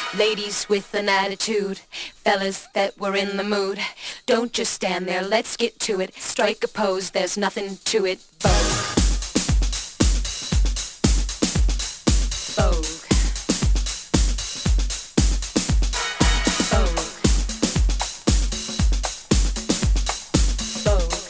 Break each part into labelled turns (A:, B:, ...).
A: Ladies with an attitude, fellas that were in the mood. Don't just stand there, let's get to it. Strike a pose, there's nothing to it. Vogue. Vogue. Vogue. Vogue.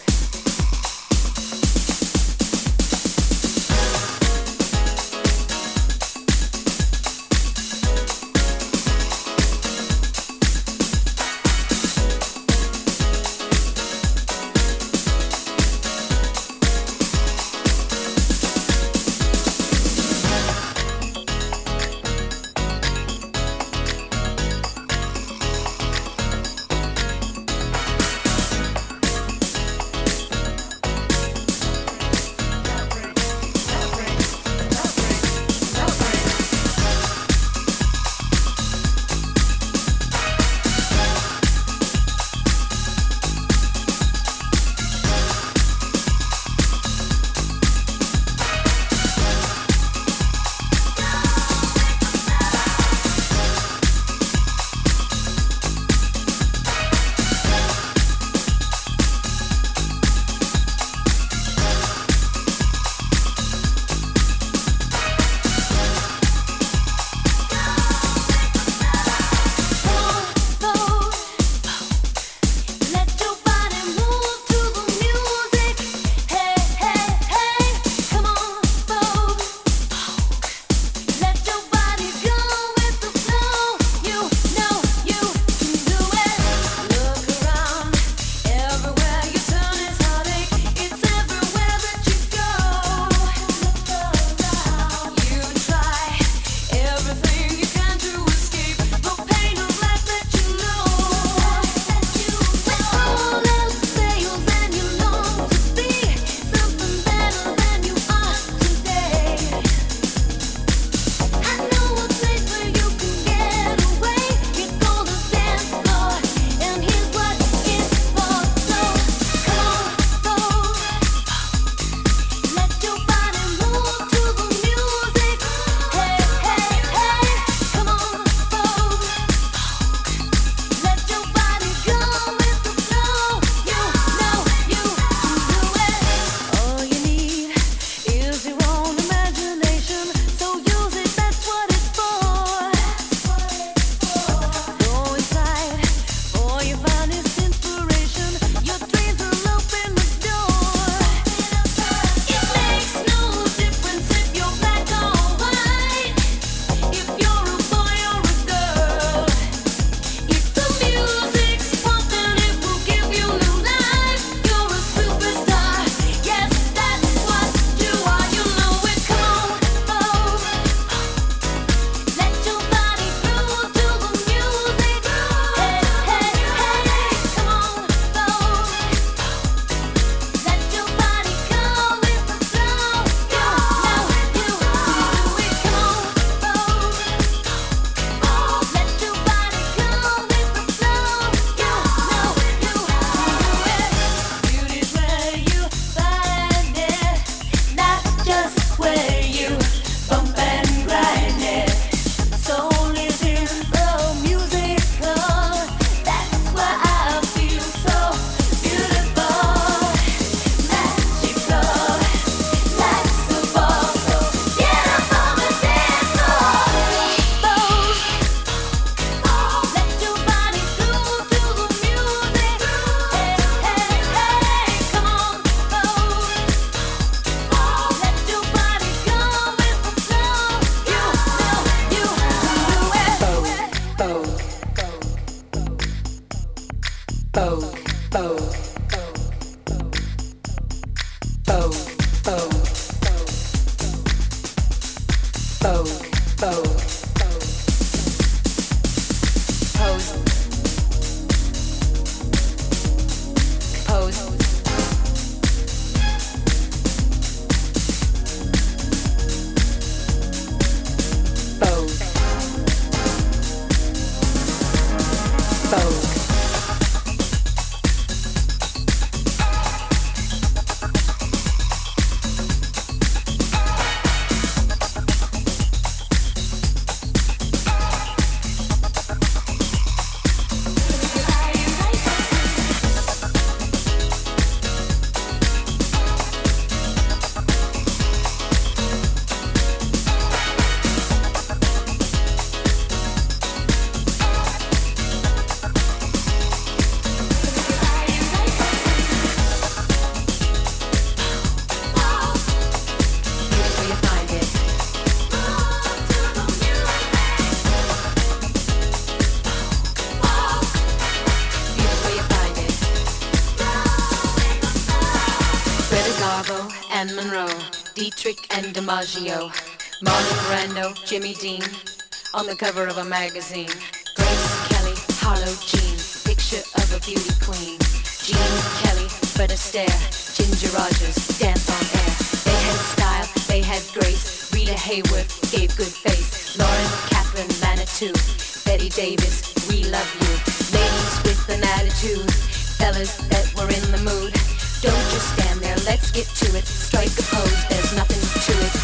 A: Dietrich and DiMaggio, Marlon Brando, Jimmy Dean, on the cover of a magazine. Grace Kelly, Harlow Jean, picture of a beauty queen. Jean Kelly, Fred Astaire, Ginger Rogers, dance on air. They had style, they had grace. Rita Hayworth gave good face. Lauren Catherine Manitou, Betty Davis, we love you. Ladies with an attitude, fellas that were in the mood. Don't just stand there, let's get to it. Strike a pose, there's nothing to it.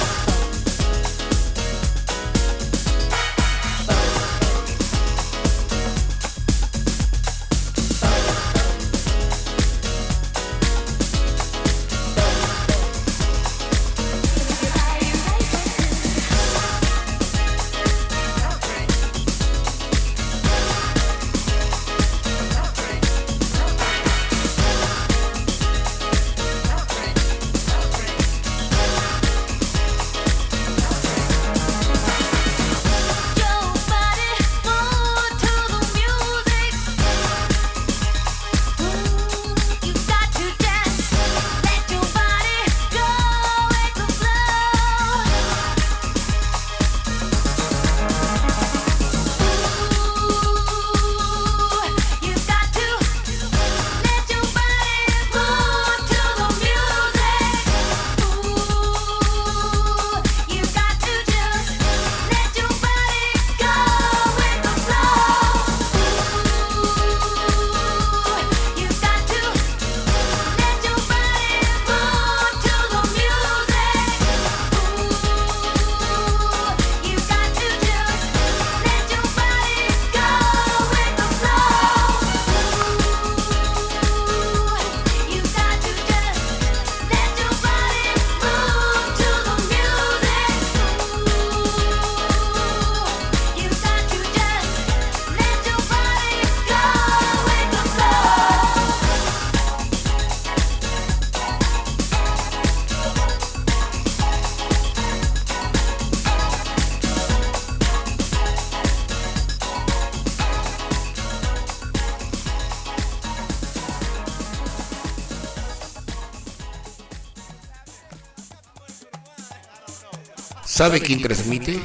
B: ¿Sabe quién transmite?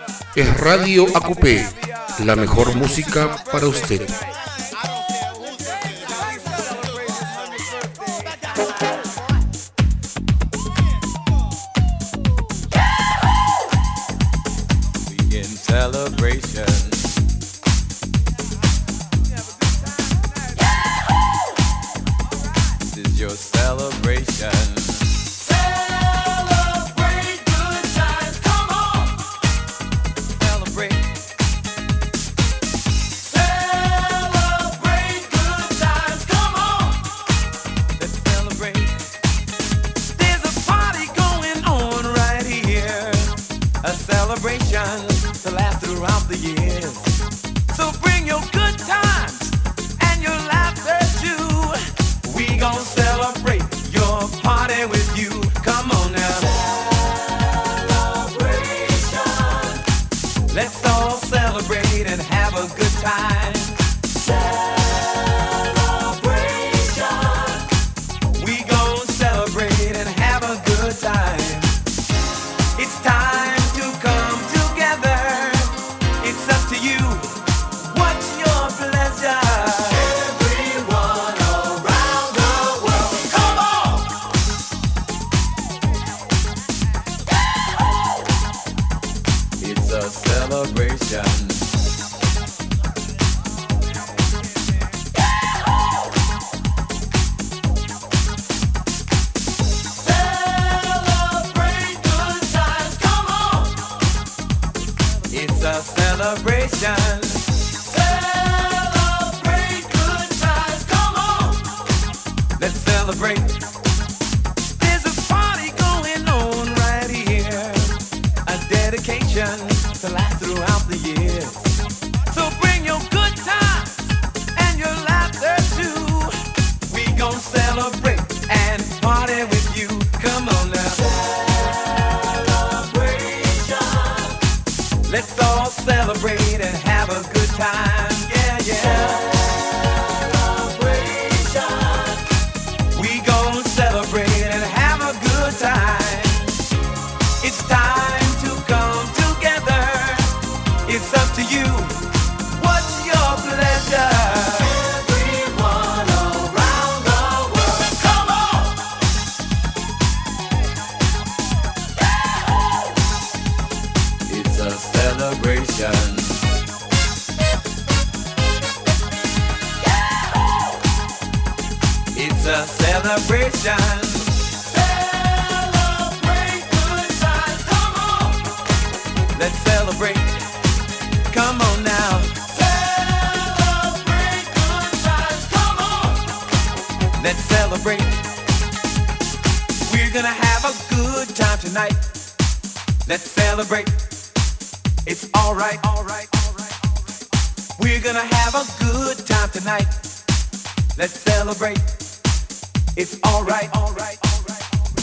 B: Es Radio AQP, la mejor música para usted.
C: We gon' celebrate and have a good time. up to you. What's your pleasure? Everyone around the world, come on! It's a celebration. It's a celebration. Celebrate good times, come on! Let's celebrate. Come on now. Celebrate good times, come on. Let's celebrate. We're gonna have a good time tonight. Let's celebrate. It's alright, alright, alright. We're gonna have a good time tonight. Let's celebrate. It's alright, alright, alright.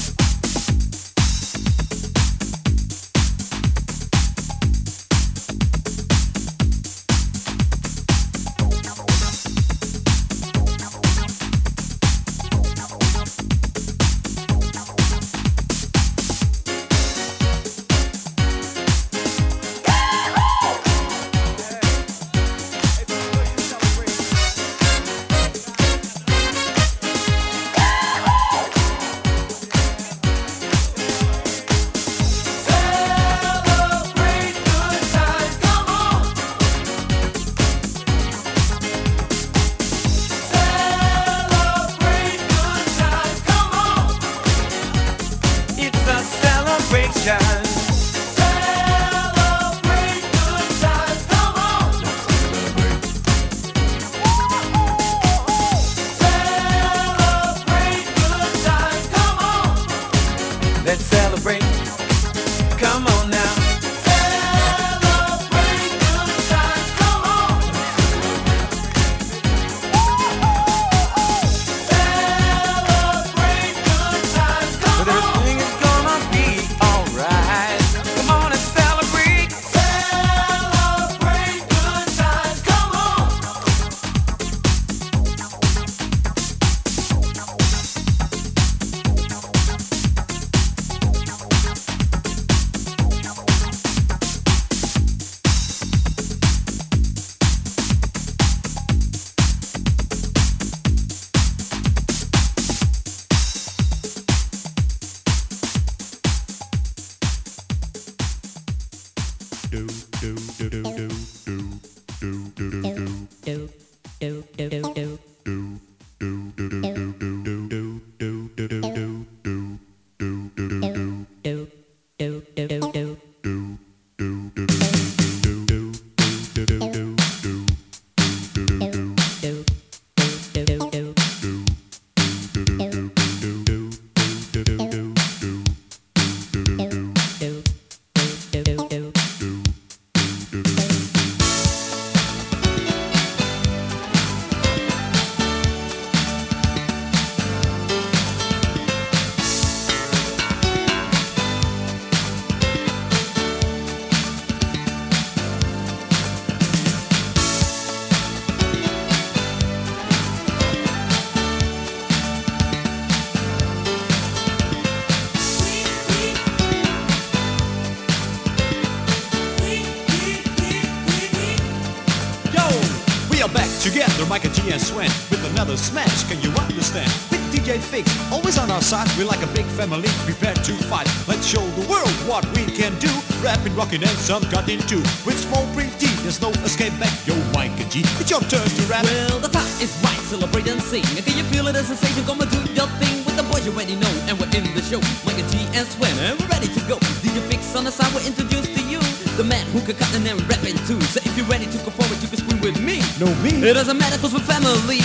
D: Together, Micah G and Swen with another smash, can you understand? With DJ Fix, always on our side, we're like a big family, prepared to fight. Let's show the world what we can do. Rapping, rocking and some cutting too. With small print T, there's no escape back. Yo, Micah G, it's your turn to rap.
E: Well, the time is right, celebrate and sing. Can you feel it, a sensation? Come and do your thing with the boys you already know. And we're in the show, Micah G and Swen, and we're ready to go. DJ Fix on the side, we're introduced to you, the man who can cut and then rap it too. So if you're ready to go forward, you can scream with me.
D: No, me.
E: It doesn't matter cause we're family.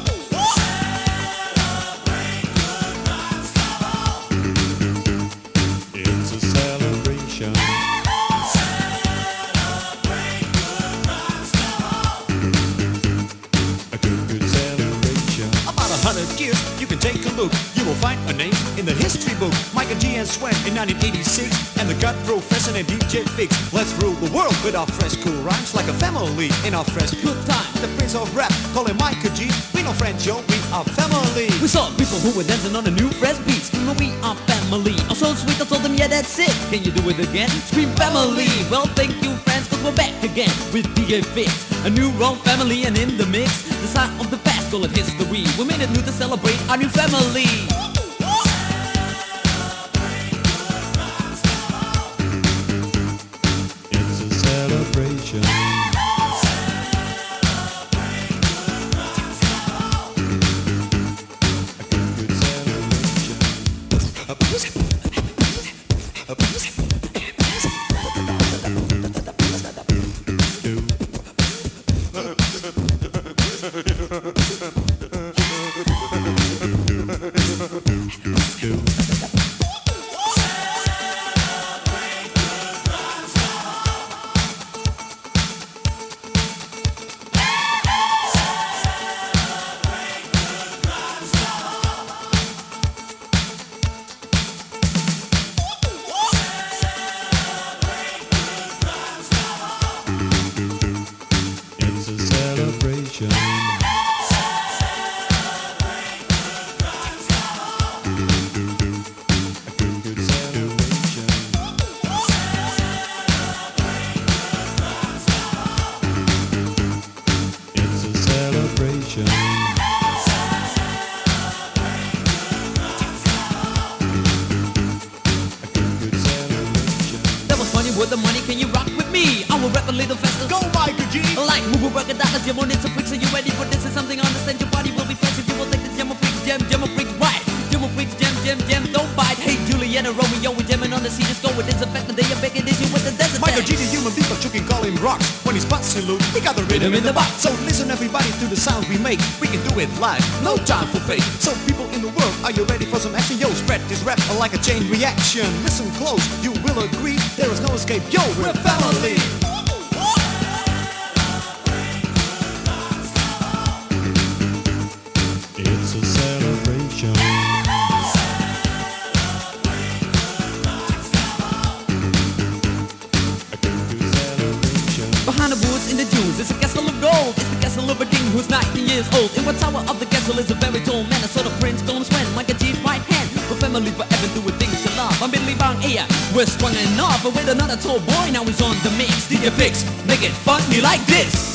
D: It's a celebration. A good celebration. About 100 years, you can take a look. You will find a name in the history book. Micah G and Swen in 1986, and the gut professor and DJ Fix. Let's rule the world with our fresh cool rhymes, like a family in our fresh good time. The prince of rap, call him Micah G. We no friends, yo, we are family.
E: We saw people who were dancing on the new fresh beats. We are family. family. Oh, so sweet, I told them, yeah, that's it. Can you do it again? Scream family. Well, thank you, friends, cause we're back again with DJ Fix. A new wrong family and in the mix, the sign of the past, call it history. We made it new to celebrate our new family.
D: It's a celebration.
E: With the money, can you rock with me? I will rap a little faster.
D: Go, Michael G!
E: Like move a record dollars, you want it to fix. Are you ready for this? Is something I understand. Your body will be faster. You will take the jam of freaks, jam of freaks, right? Jam of freaks, jam, don't bite. Hey, Juliet and Romeo, we jamming on the sea. Just go with this effect, and they are begging this you with the desert.
D: Michael G, the human beat, but you can call him rocks. When he spots you, Luke, he got the rhythm in the box. So listen, everybody, to the sound we make. We can do it live, no time for fake. So people in the world, are you ready for some action? Yo, spread this rap like a chain reaction. Listen close, you will agree. There is no escape. Yo, we're family. It's a celebration.
E: Behind the woods in the dunes, it's a castle of gold. It's the castle of a king who's 19 years old. In one tower of the castle is a very tall man, a sort of prince called Sven, Michael G's right hand. For family forever doing things you love. I'm Billy Bang here, we're strong enough. But with another tall boy, now he's on the mix. DJ Fix, make it funny like this.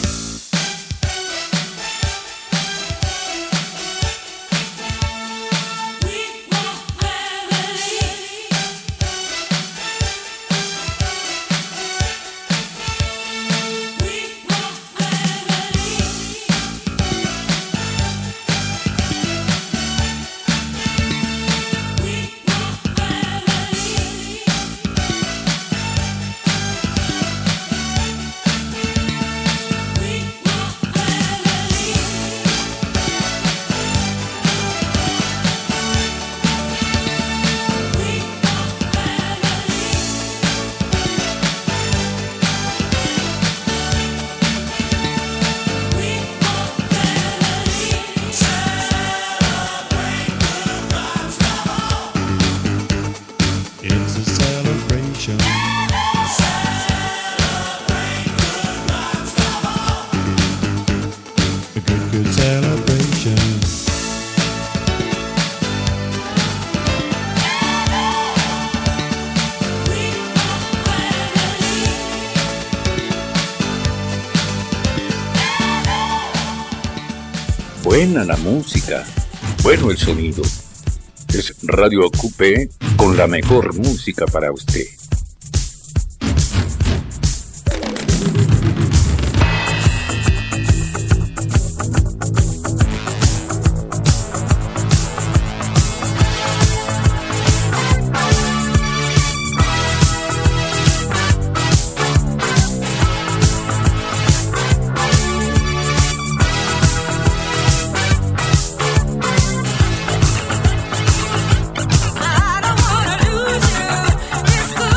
B: Buena la música, bueno el sonido. Es Radio Acupé con la mejor música para usted.
F: I don't wanna lose you. It's good.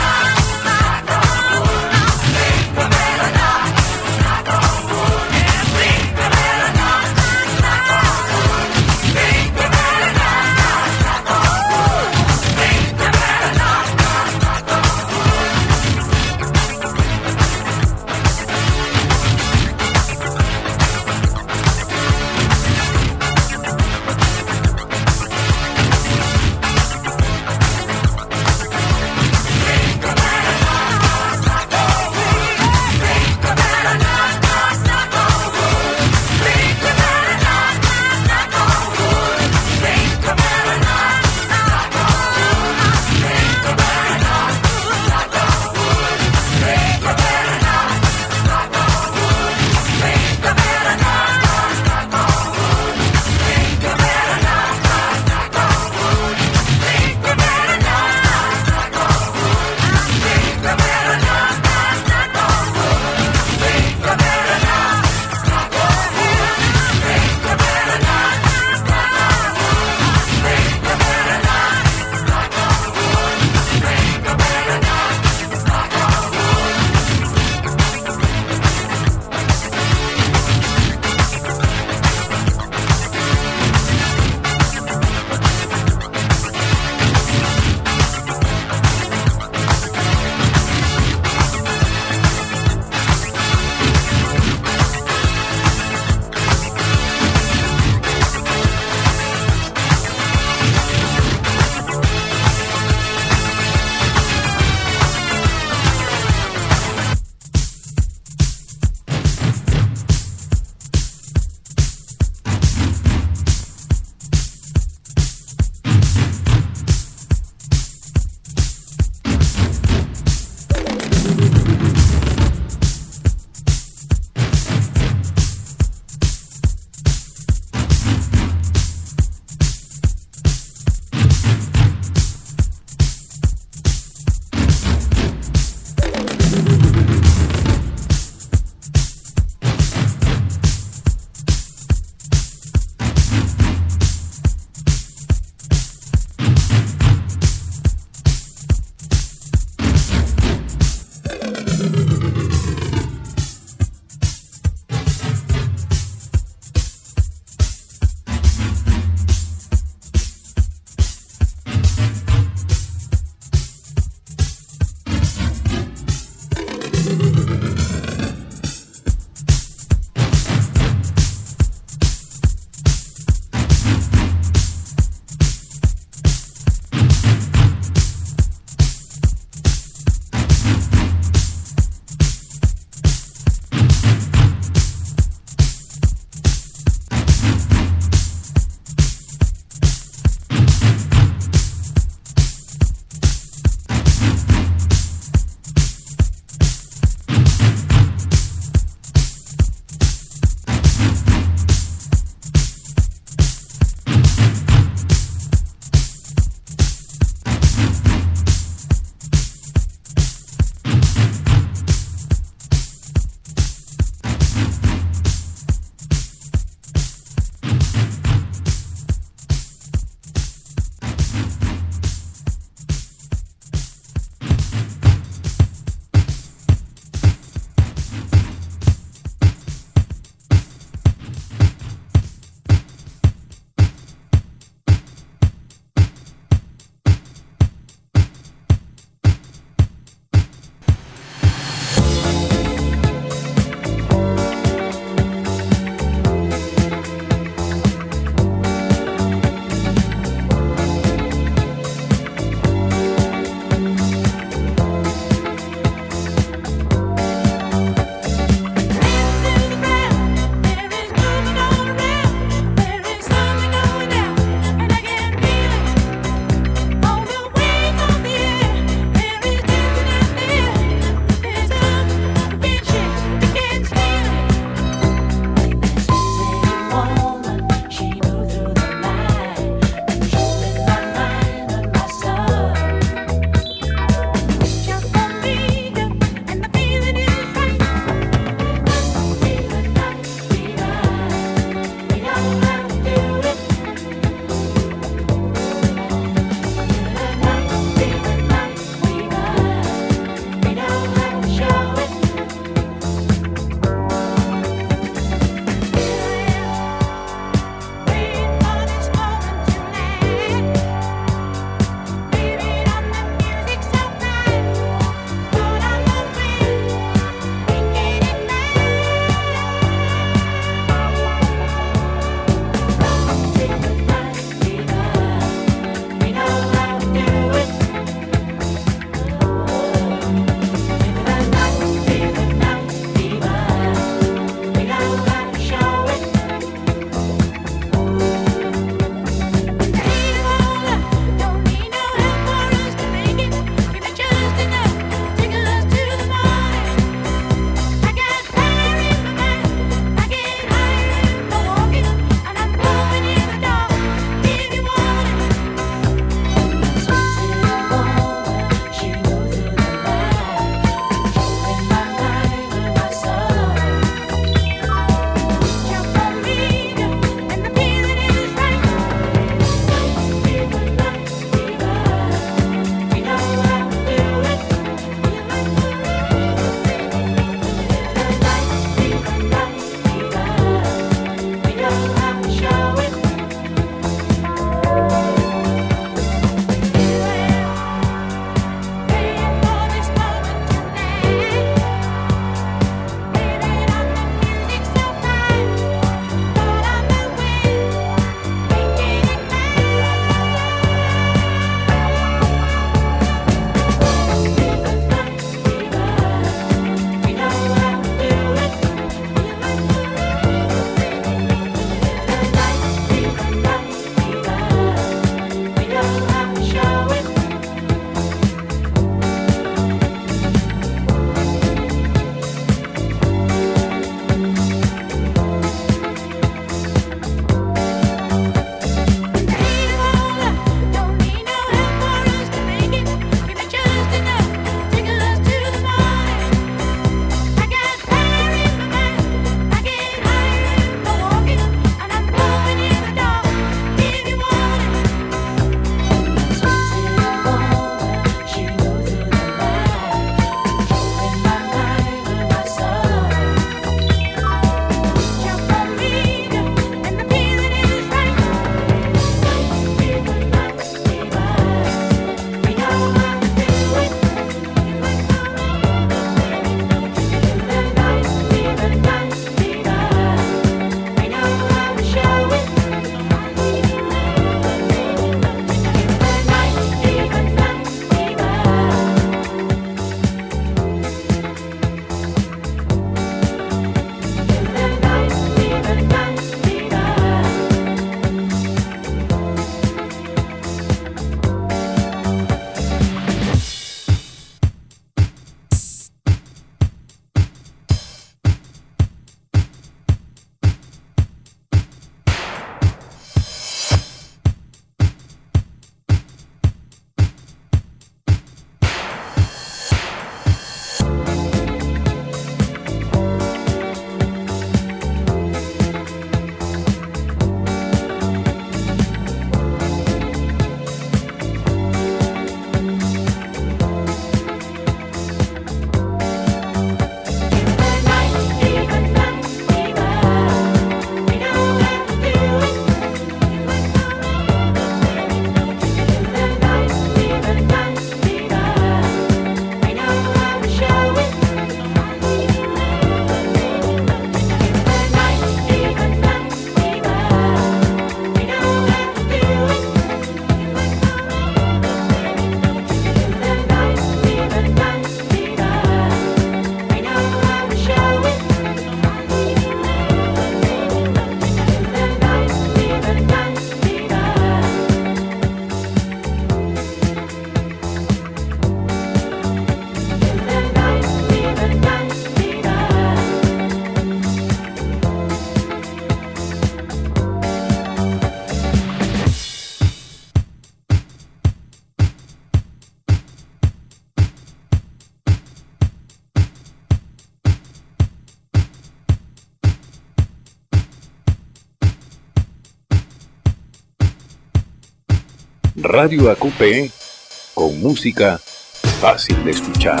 F: Radio AQP, con música fácil de escuchar.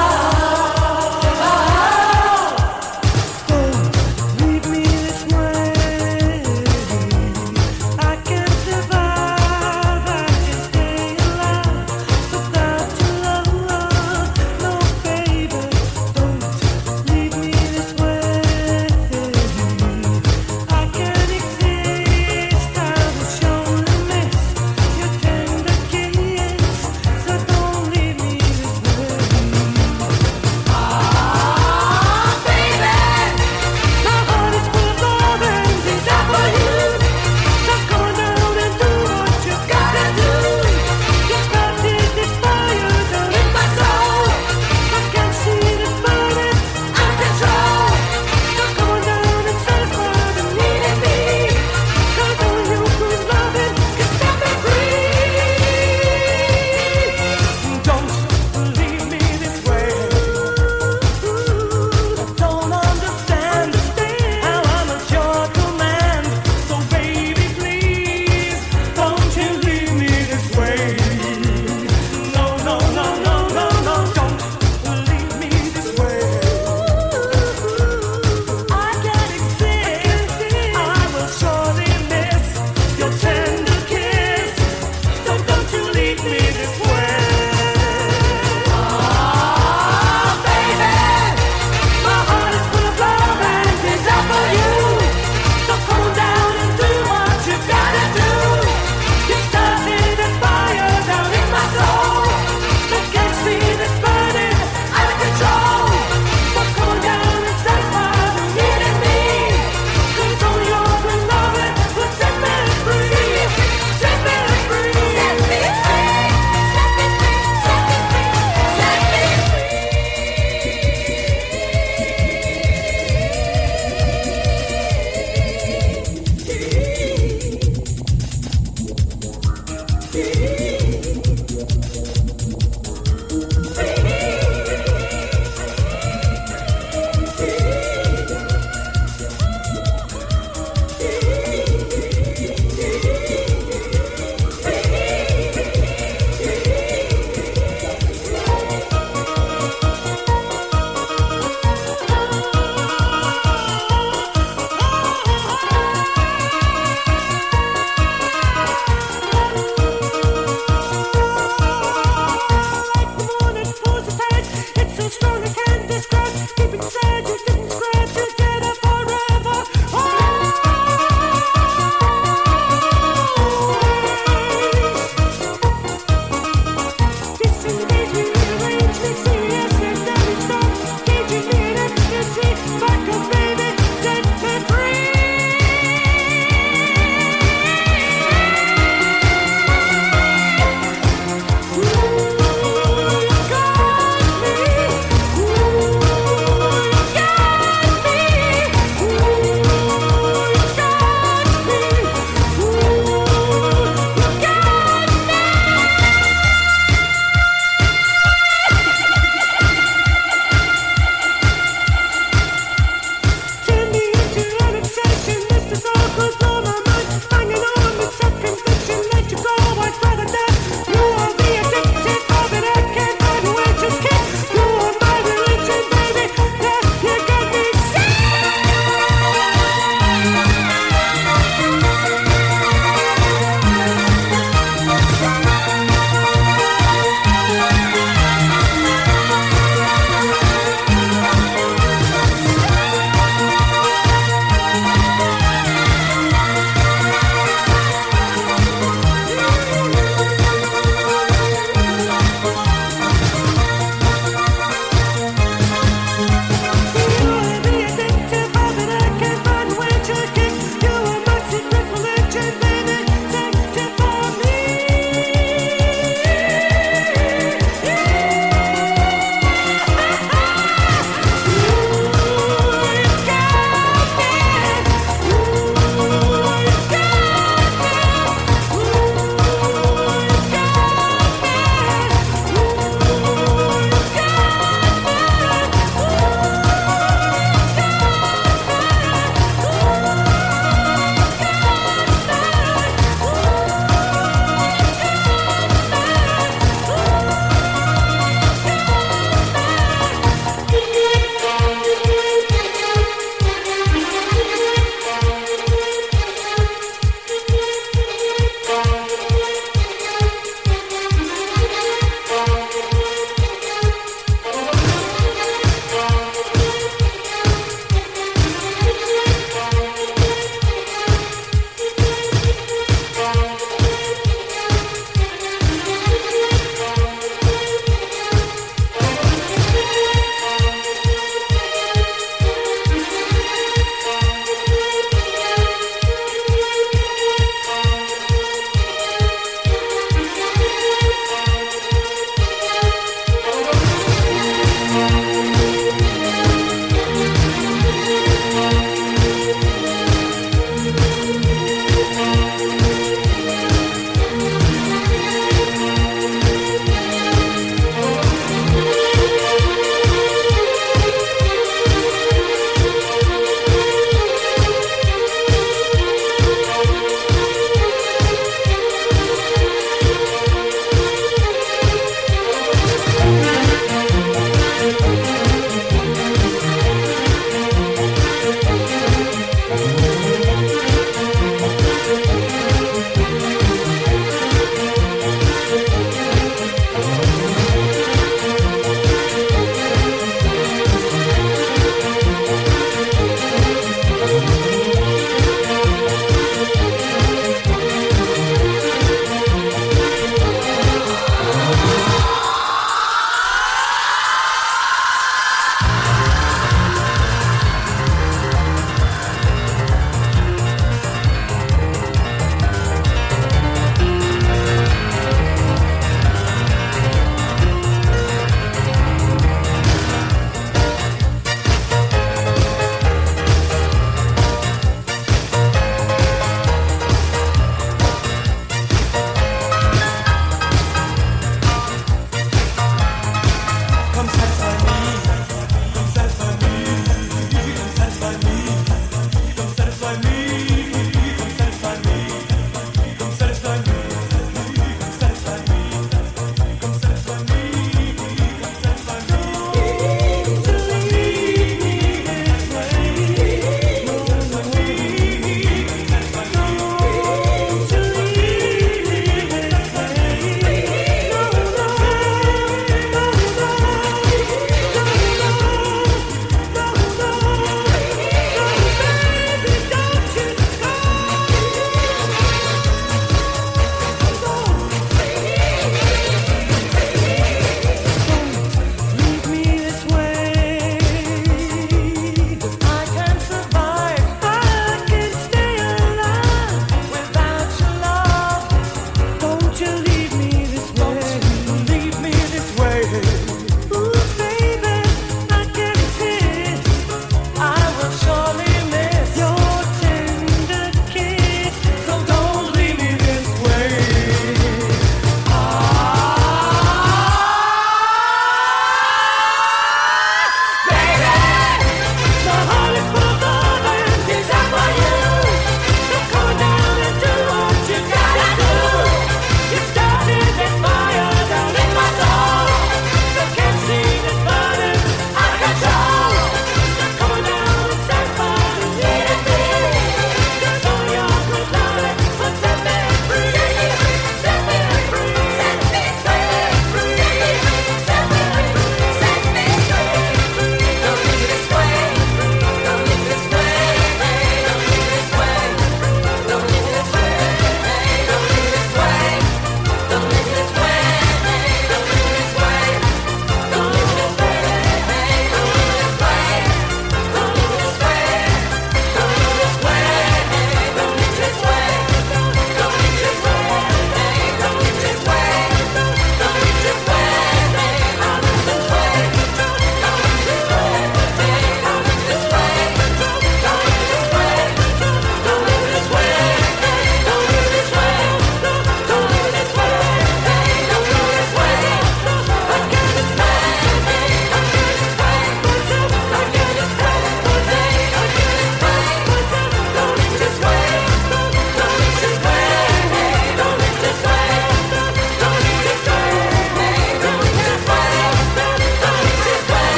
G: Leave me this way.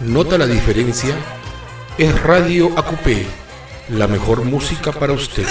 B: ¿Nota la diferencia? Es Radio AQP, la mejor música para usted.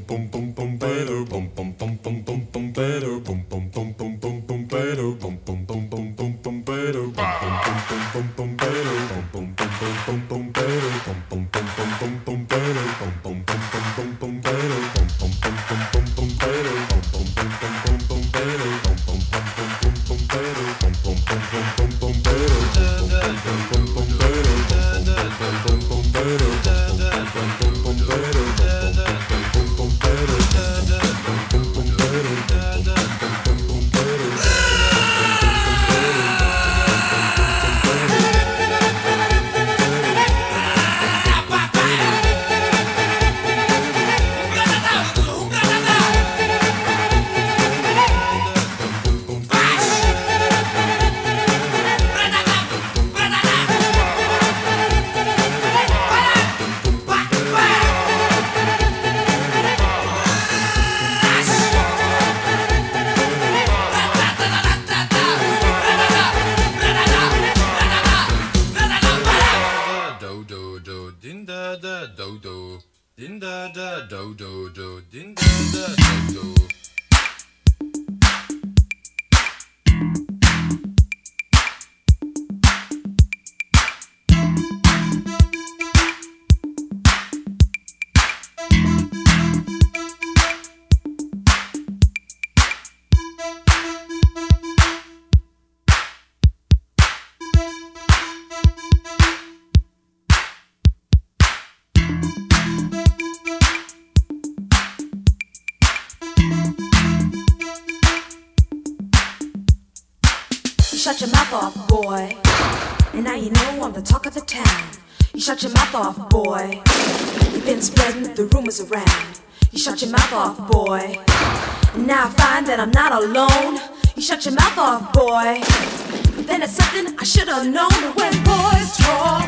G: Shut your mouth off, boy. And now you know I'm the talk of the town. You shut your mouth off, boy. You've been spreading the rumors around. You shut your mouth off, boy. And now I find that I'm not alone. You shut your mouth off, boy. But then it's something I should have known. That when boys talk,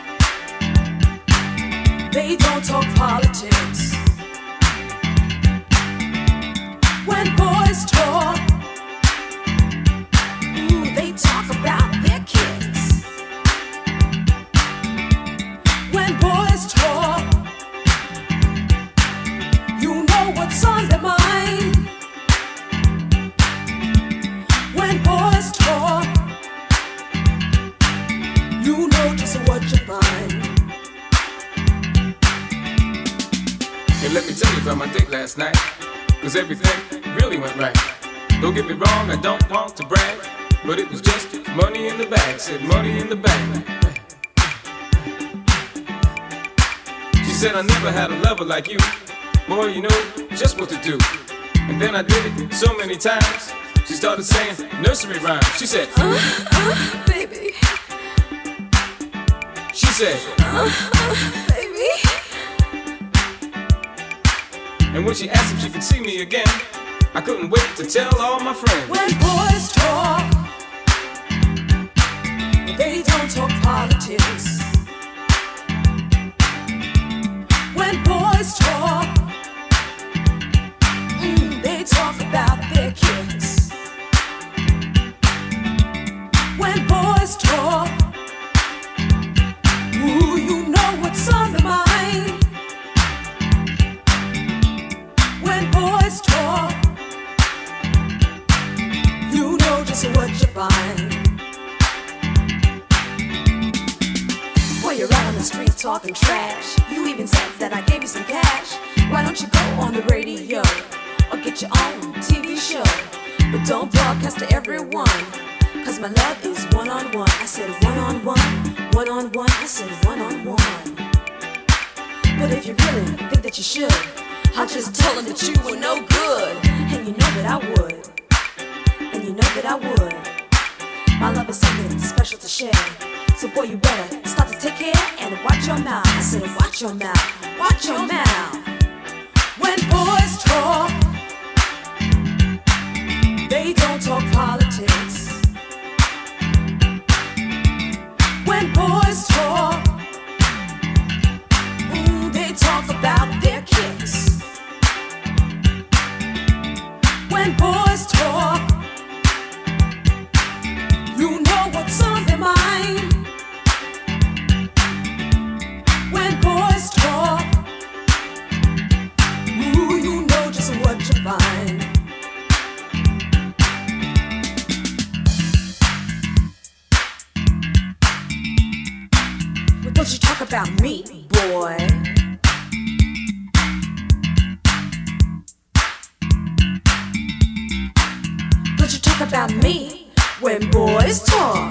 G: they don't talk politics. When boys talk, they talk about their kids. When boys talk, you know what's on their mind. When boys talk, you know just what you find.
H: Hey, let me tell you about my date last night, 'cause everything really went right. Don't get me wrong, I don't want to brag, but it was just money in the bag, said money in the bag. She said I never had a lover like you. Boy, you know just what to do. And then I did it so many times. She started saying nursery rhymes. She said,
G: baby.
H: She said,
G: baby.
H: And when she asked if she could see me again, I couldn't wait to tell all my friends.
G: When boys talk, they don't talk politics. When boys talk, they talk about their kids. When boys talk, you know what's on their mind. When boys talk, you know just what you find. While you're out on the street talking trash, you even said that I gave you some cash. Why don't you go on the radio or get your own TV show? But don't broadcast to everyone, 'cause my love is one-on-one. I said one-on-one, one-on-one, I said one-on-one. But if you really think that you should, I'll just tell them that you were no good. And you know that I would. And you know that I would. My love is something special to share. So boy, you better start to take care and watch your mouth. I said watch your mouth, watch your mouth. When boys talk, they don't talk politics. When boys talk, they talk about their kids. When boys talk, you know what's on their mind. When boys talk, you Don't you talk about me, boy. Don't you talk about me when boys talk.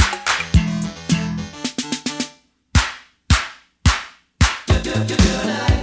I: Good night.